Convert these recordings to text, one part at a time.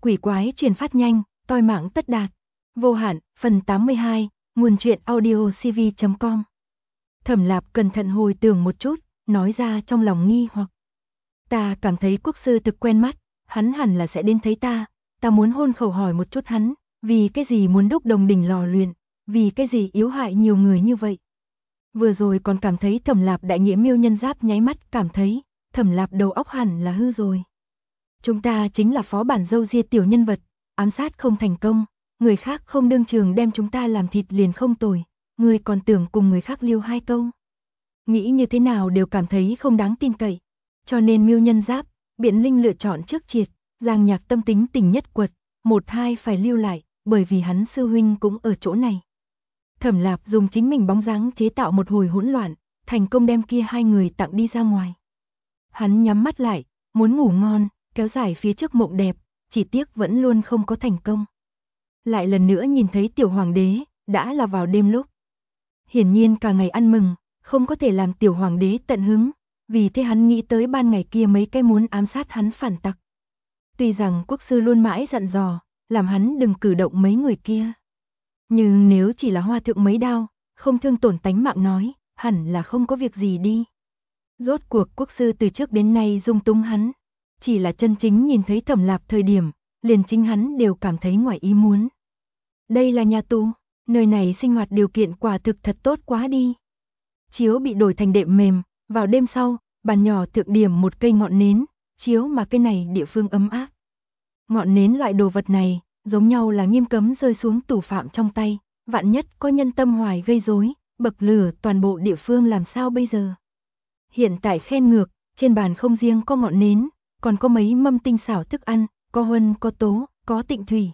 quỷ quái truyền phát nhanh, toi mạng tất đạt. Vô hạn, phần 82, nguồn truyện audio cv.com. Thẩm Lạp cẩn thận hồi tưởng một chút, nói ra trong lòng nghi hoặc. Ta cảm thấy quốc sư thực quen mắt, hắn hẳn là sẽ đến thấy ta muốn hôn khẩu hỏi một chút hắn, vì cái gì muốn đúc Đồng Đỉnh lò luyện, vì cái gì yếu hại nhiều người như vậy. Vừa rồi còn cảm thấy Thẩm Lạp đại nghĩa miêu nhân giáp nháy mắt cảm thấy, Thẩm Lạp đầu óc hẳn là hư rồi. Chúng ta chính là phó bản dâu ria tiểu nhân vật, ám sát không thành công, người khác không đương trường đem chúng ta làm thịt liền không tồi, ngươi còn tưởng cùng người khác liêu hai câu. Nghĩ như thế nào đều cảm thấy không đáng tin cậy, cho nên miêu nhân giáp, Biện Linh lựa chọn trước triệt, Giang Nhạc tâm tính tình nhất quật, 1-2 phải lưu lại, bởi vì hắn sư huynh cũng ở chỗ này. Thẩm Lạp dùng chính mình bóng dáng chế tạo một hồi hỗn loạn, thành công đem kia hai người tặng đi ra ngoài. Hắn nhắm mắt lại, muốn ngủ ngon, kéo dài phía trước mộng đẹp, chỉ tiếc vẫn luôn không có thành công. Lại lần nữa nhìn thấy tiểu hoàng đế, đã là vào đêm lúc. Hiển nhiên cả ngày ăn mừng, không có thể làm tiểu hoàng đế tận hứng, vì thế hắn nghĩ tới ban ngày kia mấy cái muốn ám sát hắn phản tặc. Tuy rằng quốc sư luôn mãi dặn dò, làm hắn đừng cử động mấy người kia. Nhưng nếu chỉ là hoa thượng mấy đao, không thương tổn tánh mạng nói, hẳn là không có việc gì đi. Rốt cuộc quốc sư từ trước đến nay dung túng hắn, chỉ là chân chính nhìn thấy Thẩm Lạp thời điểm, liền chính hắn đều cảm thấy ngoài ý muốn. Đây là nhà tù, nơi này sinh hoạt điều kiện quả thực thật tốt quá đi. Chiếu bị đổi thành đệm mềm, vào đêm sau, bàn nhỏ thượng điểm một cây ngọn nến, chiếu mà cây này địa phương ấm áp. Ngọn nến loại đồ vật này, giống nhau là nghiêm cấm rơi xuống tù phạm trong tay, vạn nhất có nhân tâm hoài gây rối, bậc lửa toàn bộ địa phương làm sao bây giờ. Hiện tại khen ngược, trên bàn không riêng có ngọn nến, còn có mấy mâm tinh xảo thức ăn, có huân, có tố, có tịnh thủy.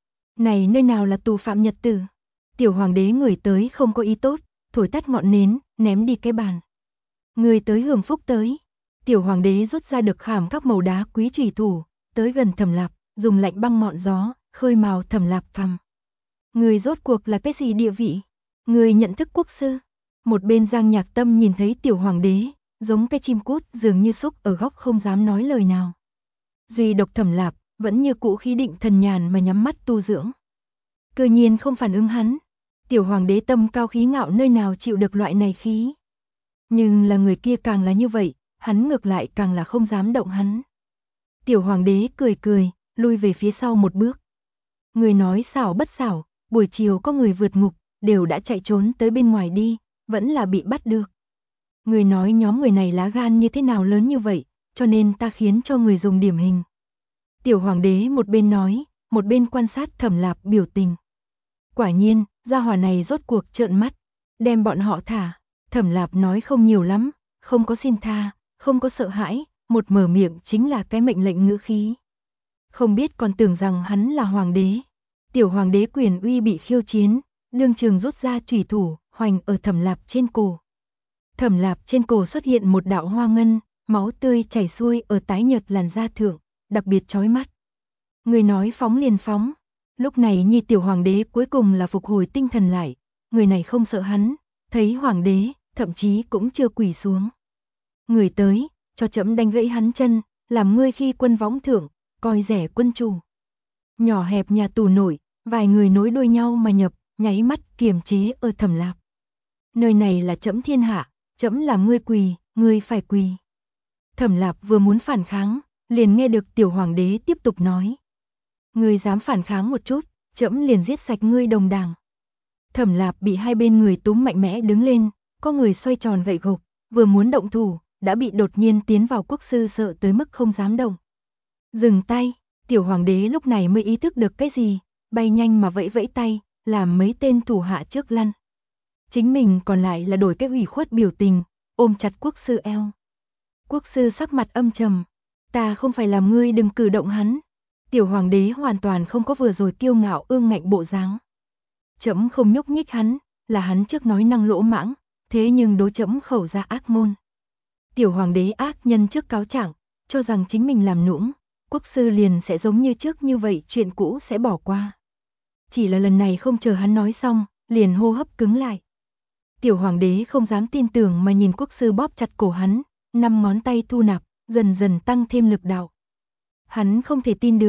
Này nơi nào là tù phạm nhật tử. Tiểu hoàng đế người tới không có ý tốt, thổi tắt ngọn nến, ném đi cái bàn. Người tới hưởng phúc tới. Tiểu hoàng đế rút ra được khảm các màu đá quý chủy thủ, tới gần Thẩm Lạp, dùng lạnh băng ngọn gió, khơi mào Thẩm Lạp cằm. Người rốt cuộc là cái gì địa vị? Người nhận thức quốc sư. Một bên Giang Nhạc Tâm nhìn thấy tiểu hoàng đế, giống cái chim cút dường như xúc ở góc không dám nói lời nào. Duy độc Thẩm Lạp, vẫn như cũ khí định thần nhàn mà nhắm mắt tu dưỡng. Cơ nhiên không phản ứng hắn. Tiểu hoàng đế tâm cao khí ngạo nơi nào chịu được loại này khí. Nhưng là người kia càng là như vậy, hắn ngược lại càng là không dám động hắn. Tiểu hoàng đế cười cười, lui về phía sau một bước. Người nói xảo bất xảo, buổi chiều có người vượt ngục, đều đã chạy trốn tới bên ngoài đi, vẫn là bị bắt được. Người nói nhóm người này lá gan như thế nào lớn như vậy, cho nên ta khiến cho người dùng điểm hình. Tiểu hoàng đế một bên nói, một bên quan sát Thẩm Lạp biểu tình. Quả nhiên, gia hỏa này rốt cuộc trợn mắt, đem bọn họ thả. Thẩm Lạp nói không nhiều lắm, không có xin tha, không có sợ hãi, một mở miệng chính là cái mệnh lệnh ngữ khí. Không biết còn tưởng rằng hắn là hoàng đế. Tiểu hoàng đế quyền uy bị khiêu chiến, đương trường rút ra chủy thủ, hoành ở Thẩm Lạp trên cổ. Thẩm Lạp trên cổ xuất hiện một đạo hoa ngân, máu tươi chảy xuôi ở tái nhợt làn da thượng, đặc biệt chói mắt. Người nói phóng liền phóng. Lúc này nhi tiểu hoàng đế cuối cùng là phục hồi tinh thần lại, người này không sợ hắn, thấy hoàng đế, thậm chí cũng chưa quỳ xuống. Người tới, cho trẫm đánh gãy hắn chân, làm ngươi khi quân võng thượng, coi rẻ quân chủ. Nhỏ hẹp nhà tù nội, vài người nối đuôi nhau mà nhập, nháy mắt kiềm chế ở Thẩm Lạp. Nơi này là trẫm thiên hạ, trẫm làm ngươi quỳ, ngươi phải quỳ. Thẩm Lạp vừa muốn phản kháng, liền nghe được tiểu hoàng đế tiếp tục nói. Ngươi dám phản kháng một chút, trẫm liền giết sạch ngươi đồng đảng. Thẩm Lạp bị hai bên người túm mạnh mẽ đứng lên, có người xoay tròn gậy gộc, vừa muốn động thủ, đã bị đột nhiên tiến vào quốc sư sợ tới mức không dám động. Dừng tay, tiểu hoàng đế lúc này mới ý thức được cái gì, bay nhanh mà vẫy vẫy tay, làm mấy tên thủ hạ trước lăn. Chính mình còn lại là đổi cái ủy khuất biểu tình, ôm chặt quốc sư eo. Quốc sư sắc mặt âm trầm, ta không phải làm ngươi đừng cử động hắn. Tiểu hoàng đế hoàn toàn không có vừa rồi kiêu ngạo ương ngạnh bộ dáng. Trẫm không nhúc nhích hắn, là hắn trước nói năng lỗ mãng, thế nhưng đối trẫm khẩu ra ác môn. Tiểu hoàng đế ác nhân trước cáo trạng, cho rằng chính mình làm nũng, quốc sư liền sẽ giống như trước như vậy chuyện cũ sẽ bỏ qua. Chỉ là lần này không chờ hắn nói xong, liền hô hấp cứng lại. Tiểu hoàng đế không dám tin tưởng mà nhìn quốc sư bóp chặt cổ hắn, 5 ngón tay thu nạp, dần dần tăng thêm lực đạo. Hắn không thể tin được,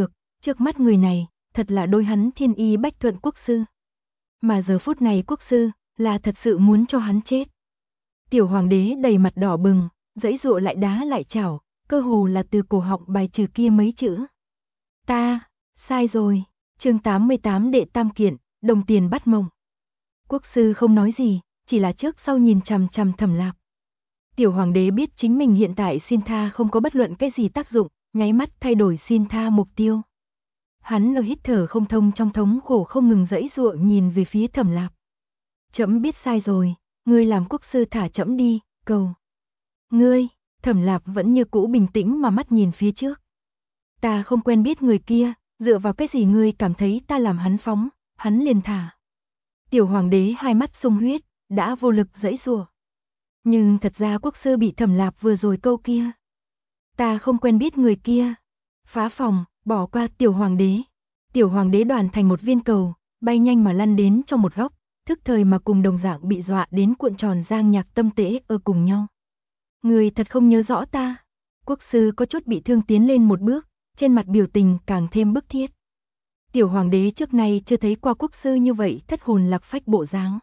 trước mắt người này, thật là đôi hắn thiên y bách thuận quốc sư. Mà giờ phút này quốc sư, là thật sự muốn cho hắn chết. Tiểu hoàng đế đầy mặt đỏ bừng, giãy giụa lại đá lại chảo, cơ hồ là từ cổ họng bài trừ kia mấy chữ. Ta, sai rồi, chương 88 đệ tam kiện, đồng tiền bắt mộng. Quốc sư không nói gì, chỉ là trước sau nhìn chằm chằm Thẩm Lạp. Tiểu hoàng đế biết chính mình hiện tại xin tha không có bất luận cái gì tác dụng, nháy mắt thay đổi xin tha mục tiêu. Hắn ở hít thở không thông trong thống khổ không ngừng giãy giụa nhìn về phía Thẩm Lạp. Trẫm biết sai rồi, ngươi làm quốc sư thả trẫm đi, cầu. Ngươi, Thẩm Lạp vẫn như cũ bình tĩnh mà mắt nhìn phía trước. Ta không quen biết người kia, dựa vào cái gì ngươi cảm thấy ta làm hắn phóng, hắn liền thả. Tiểu hoàng đế hai mắt sung huyết, đã vô lực giãy giụa. Nhưng thật ra quốc sư bị Thẩm Lạp vừa rồi câu kia. Ta không quen biết người kia. Phá phòng, bỏ qua tiểu hoàng đế. Tiểu hoàng đế đoàn thành một viên cầu, bay nhanh mà lăn đến trong một góc, thức thời mà cùng đồng dạng bị dọa đến cuộn tròn Giang Nhạc Tâm tễ ở cùng nhau. Người thật không nhớ rõ ta. Quốc sư có chút bị thương tiến lên một bước, trên mặt biểu tình càng thêm bức thiết. Tiểu hoàng đế trước nay chưa thấy qua quốc sư như vậy thất hồn lạc phách bộ dáng.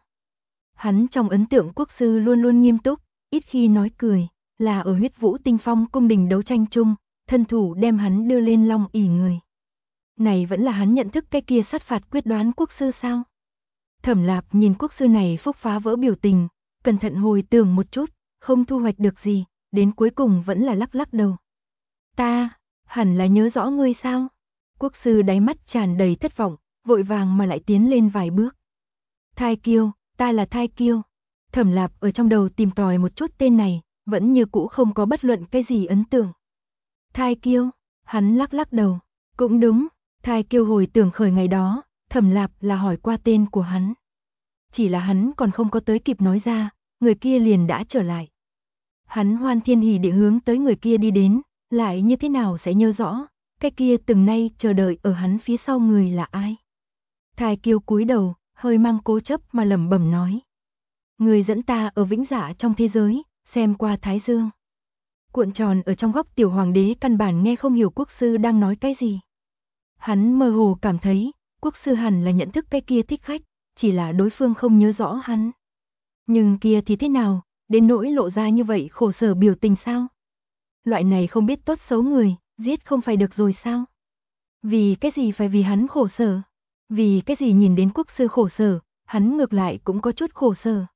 Hắn trong ấn tượng quốc sư luôn luôn nghiêm túc, ít khi nói cười, là ở Huyết Vũ Tinh Phong cung đình đấu tranh chung, thân thủ đem hắn đưa lên long ỷ người. Này vẫn là hắn nhận thức cái kia sát phạt quyết đoán quốc sư sao? Thẩm Lạp nhìn quốc sư này phúc phá vỡ biểu tình, cẩn thận hồi tưởng một chút, không thu hoạch được gì, đến cuối cùng vẫn là lắc lắc đầu. Ta, hẳn là nhớ rõ ngươi sao? Quốc sư đáy mắt tràn đầy thất vọng, vội vàng mà lại tiến lên vài bước. Thai Kiêu, ta là Thai Kiêu. Thẩm Lạp ở trong đầu tìm tòi một chút tên này, vẫn như cũ không có bất luận cái gì ấn tượng. Thai Kiêu, hắn lắc lắc đầu, cũng đúng, Thai Kiêu hồi tưởng khởi ngày đó, Thẩm Lạp là hỏi qua tên của hắn. Chỉ là hắn còn không có tới kịp nói ra, người kia liền đã trở lại. Hắn hoan thiên hỉ địa hướng tới người kia đi đến, lại như thế nào sẽ nhớ rõ, cái kia từng nay chờ đợi ở hắn phía sau người là ai. Thai Kiêu cúi đầu, hơi mang cố chấp mà lẩm bẩm nói. Người dẫn ta ở vĩnh dạ trong thế giới, xem qua Thái Dương. Cuộn tròn ở trong góc tiểu hoàng đế căn bản nghe không hiểu quốc sư đang nói cái gì. Hắn mơ hồ cảm thấy, quốc sư hẳn là nhận thức cái kia thích khách, chỉ là đối phương không nhớ rõ hắn. Nhưng kia thì thế nào, đến nỗi lộ ra như vậy khổ sở biểu tình sao? Loại này không biết tốt xấu người, giết không phải được rồi sao? Vì cái gì phải vì hắn khổ sở? Vì cái gì nhìn đến quốc sư khổ sở, hắn ngược lại cũng có chút khổ sở.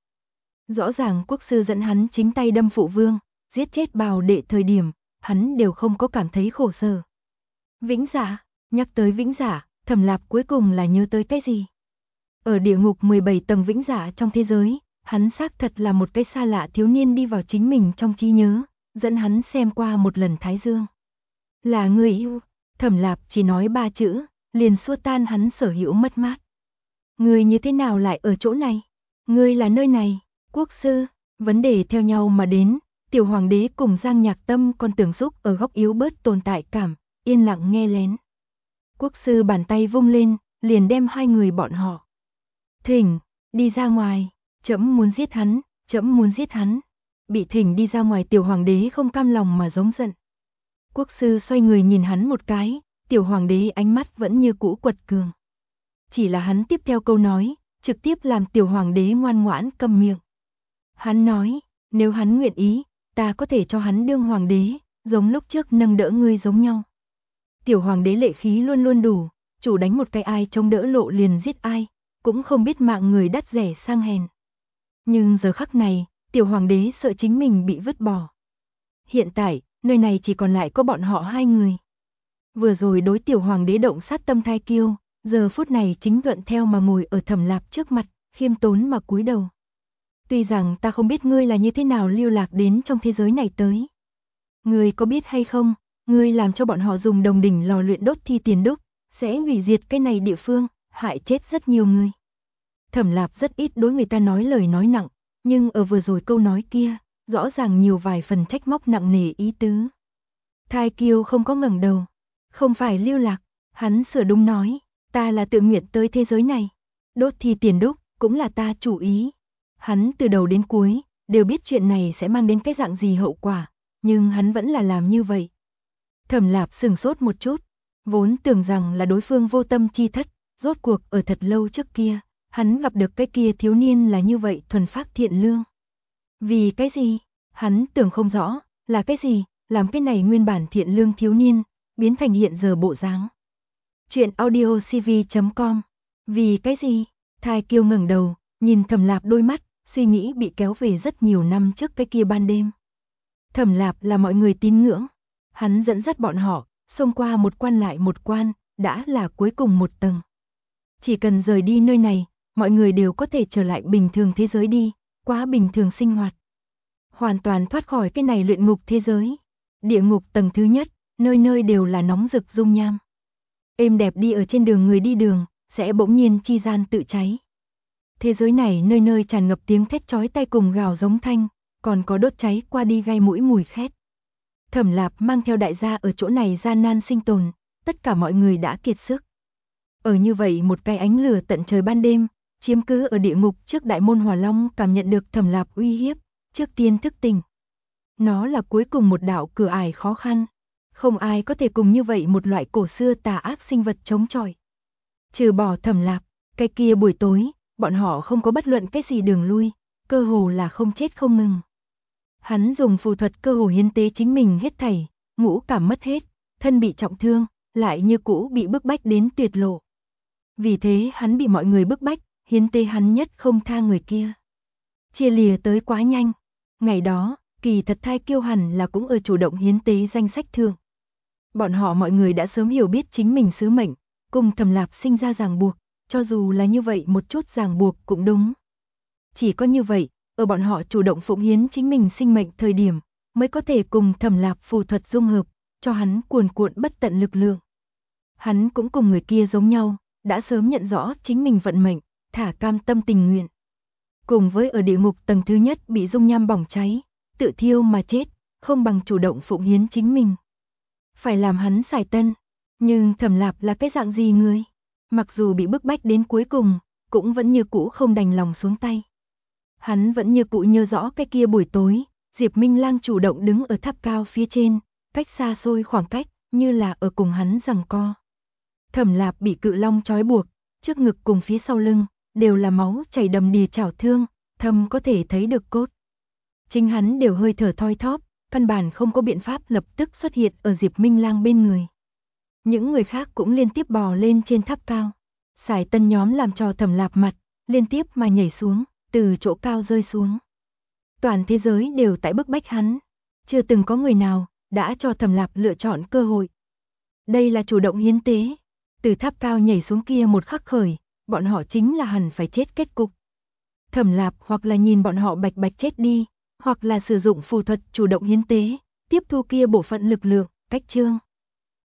Rõ ràng quốc sư dẫn hắn chính tay đâm phụ vương, giết chết bào đệ thời điểm, hắn đều không có cảm thấy khổ sở. Vĩnh dạ, nhắc tới vĩnh dạ, Thẩm Lạp cuối cùng là nhớ tới cái gì? Ở địa ngục 17 tầng vĩnh dạ trong thế giới, hắn xác thật là một cái xa lạ thiếu niên đi vào chính mình trong trí nhớ, dẫn hắn xem qua một lần Thái Dương. Là người yêu, Thẩm Lạp chỉ nói 3 chữ, liền xua tan hắn sở hữu mất mát. Người như thế nào lại ở chỗ này? Người là nơi này, quốc sư, vấn đề theo nhau mà đến, tiểu hoàng đế cùng Giang Nhạc Tâm còn tưởng giúp ở góc yếu bớt tồn tại cảm, yên lặng nghe lén. Quốc sư bàn tay vung lên, liền đem hai người bọn họ. Thỉnh, đi ra ngoài, trẫm muốn giết hắn, trẫm muốn giết hắn. Bị thỉnh đi ra ngoài tiểu hoàng đế không cam lòng mà giống giận. Quốc sư xoay người nhìn hắn một cái, tiểu hoàng đế ánh mắt vẫn như cũ quật cường. Chỉ là hắn tiếp theo câu nói, trực tiếp làm tiểu hoàng đế ngoan ngoãn câm miệng. Hắn nói, nếu hắn nguyện ý, ta có thể cho hắn đương hoàng đế, giống lúc trước nâng đỡ ngươi giống nhau. Tiểu hoàng đế lệ khí luôn luôn đủ, chủ đánh một cái ai chống đỡ lộ liền giết ai, cũng không biết mạng người đắt rẻ sang hèn. Nhưng giờ khắc này, tiểu hoàng đế sợ chính mình bị vứt bỏ. Hiện tại, nơi này chỉ còn lại có bọn họ hai người. Vừa rồi đối tiểu hoàng đế động sát tâm Thai Kiêu, giờ phút này chính thuận theo mà ngồi ở Thẩm Lạp trước mặt, khiêm tốn mà cúi đầu. Tuy rằng ta không biết ngươi là như thế nào lưu lạc đến trong thế giới này tới. Ngươi có biết hay không, ngươi làm cho bọn họ dùng đồng đỉnh lò luyện đốt thi tiền đúc, sẽ hủy diệt cái này địa phương, hại chết rất nhiều người. Thẩm Lạp rất ít đối người ta nói lời nói nặng, nhưng ở vừa rồi câu nói kia, rõ ràng nhiều vài phần trách móc nặng nề ý tứ. Thai Kiêu không có ngẩng đầu, không phải lưu lạc, hắn sửa đúng nói, ta là tự nguyện tới thế giới này, đốt thi tiền đúc cũng là ta chủ ý. Hắn từ đầu đến cuối đều biết chuyện này sẽ mang đến cái dạng gì hậu quả, nhưng hắn vẫn là làm như vậy. Thẩm Lạp sừng sốt một chút, Vốn tưởng rằng là đối phương vô tâm chi thất, rốt cuộc ở thật lâu trước kia, hắn gặp được cái kia thiếu niên là như vậy thuần phác thiện lương. Vì cái gì? Hắn tưởng không rõ, là cái gì, làm cái này nguyên bản thiện lương thiếu niên, biến thành hiện giờ bộ dáng. Chuyện audio cv.com. Vì cái gì? Thai Kiêu ngẩng đầu, nhìn Thẩm Lạp đôi mắt, suy nghĩ bị kéo về rất nhiều năm trước cái kia ban đêm. Thẩm Lạp là mọi người tín ngưỡng. Hắn dẫn dắt bọn họ, xông qua một quan lại một quan, đã là cuối cùng một tầng. Chỉ cần rời đi nơi này, mọi người đều có thể trở lại bình thường thế giới đi, quá bình thường sinh hoạt. Hoàn toàn thoát khỏi cái này luyện ngục thế giới. Địa ngục tầng thứ nhất, nơi nơi đều là nóng rực dung nham. Êm đẹp đi ở trên đường người đi đường, sẽ bỗng nhiên chi gian tự cháy. Thế giới này nơi nơi tràn ngập tiếng thét chói tai cùng gào giống thanh, còn có đốt cháy qua đi gai mũi mùi khét. Thẩm Lạp mang theo đại gia ở chỗ này gian nan sinh tồn, tất cả mọi người đã kiệt sức. Ở như vậy một cái ánh lửa tận trời ban đêm, chiếm cứ ở địa ngục trước đại môn Hỏa Long cảm nhận được Thẩm Lạp uy hiếp, trước tiên thức tỉnh. Nó là cuối cùng một đạo cửa ải khó khăn, không ai có thể cùng như vậy một loại cổ xưa tà ác sinh vật chống chọi. Trừ bỏ Thẩm Lạp, cái kia buổi tối, bọn họ không có bất luận cái gì đường lui, cơ hồ là không chết không ngừng. Hắn dùng phù thuật cơ hồ hiến tế chính mình hết thảy, ngũ cảm mất hết, thân bị trọng thương, lại như cũ bị bức bách đến tuyệt lộ. Vì thế hắn bị mọi người bức bách, hiến tế hắn nhất không tha người kia. Chia lìa tới quá nhanh. Ngày đó, kỳ thật Thai Kiêu hẳn là cũng ở chủ động hiến tế danh sách thượng. Bọn họ mọi người đã sớm hiểu biết chính mình sứ mệnh, cùng Thẩm Lạp sinh ra ràng buộc, cho dù là như vậy một chút ràng buộc cũng đúng. Chỉ có như vậy, ở bọn họ chủ động phụng hiến chính mình sinh mệnh thời điểm, mới có thể cùng Thẩm Lạp phù thuật dung hợp, cho hắn cuồn cuộn bất tận lực lượng. Hắn cũng cùng người kia giống nhau, đã sớm nhận rõ chính mình vận mệnh, thả cam tâm tình nguyện. Cùng với ở địa ngục tầng thứ nhất bị dung nham bỏng cháy, tự thiêu mà chết, không bằng chủ động phụng hiến chính mình. Phải làm hắn xài tân, nhưng Thẩm Lạp là cái dạng gì người? Mặc dù bị bức bách đến cuối cùng, cũng vẫn như cũ không đành lòng xuống tay. Hắn vẫn như cũ nhớ rõ cái kia buổi tối, Diệp Minh Lang chủ động đứng ở tháp cao phía trên, cách xa xôi khoảng cách, như là ở cùng hắn giằng co. Thẩm Lạp bị cự long trói buộc, trước ngực cùng phía sau lưng, đều là máu chảy đầm đìa chảo thương, thâm có thể thấy được cốt. Chính hắn đều hơi thở thoi thóp, căn bản không có biện pháp lập tức xuất hiện ở Diệp Minh Lang bên người. Những người khác cũng liên tiếp bò lên trên tháp cao. Sải tân nhóm làm cho Thẩm Lạp mặt, liên tiếp mà nhảy xuống, từ chỗ cao rơi xuống. Toàn thế giới đều tại bức bách hắn. Chưa từng có người nào đã cho Thẩm Lạp lựa chọn cơ hội. Đây là chủ động hiến tế. Từ tháp cao nhảy xuống kia một khắc khởi, bọn họ chính là hẳn phải chết kết cục. Thẩm Lạp hoặc là nhìn bọn họ bạch bạch chết đi, hoặc là sử dụng phù thuật chủ động hiến tế, tiếp thu kia bộ phận lực lượng, cách chương.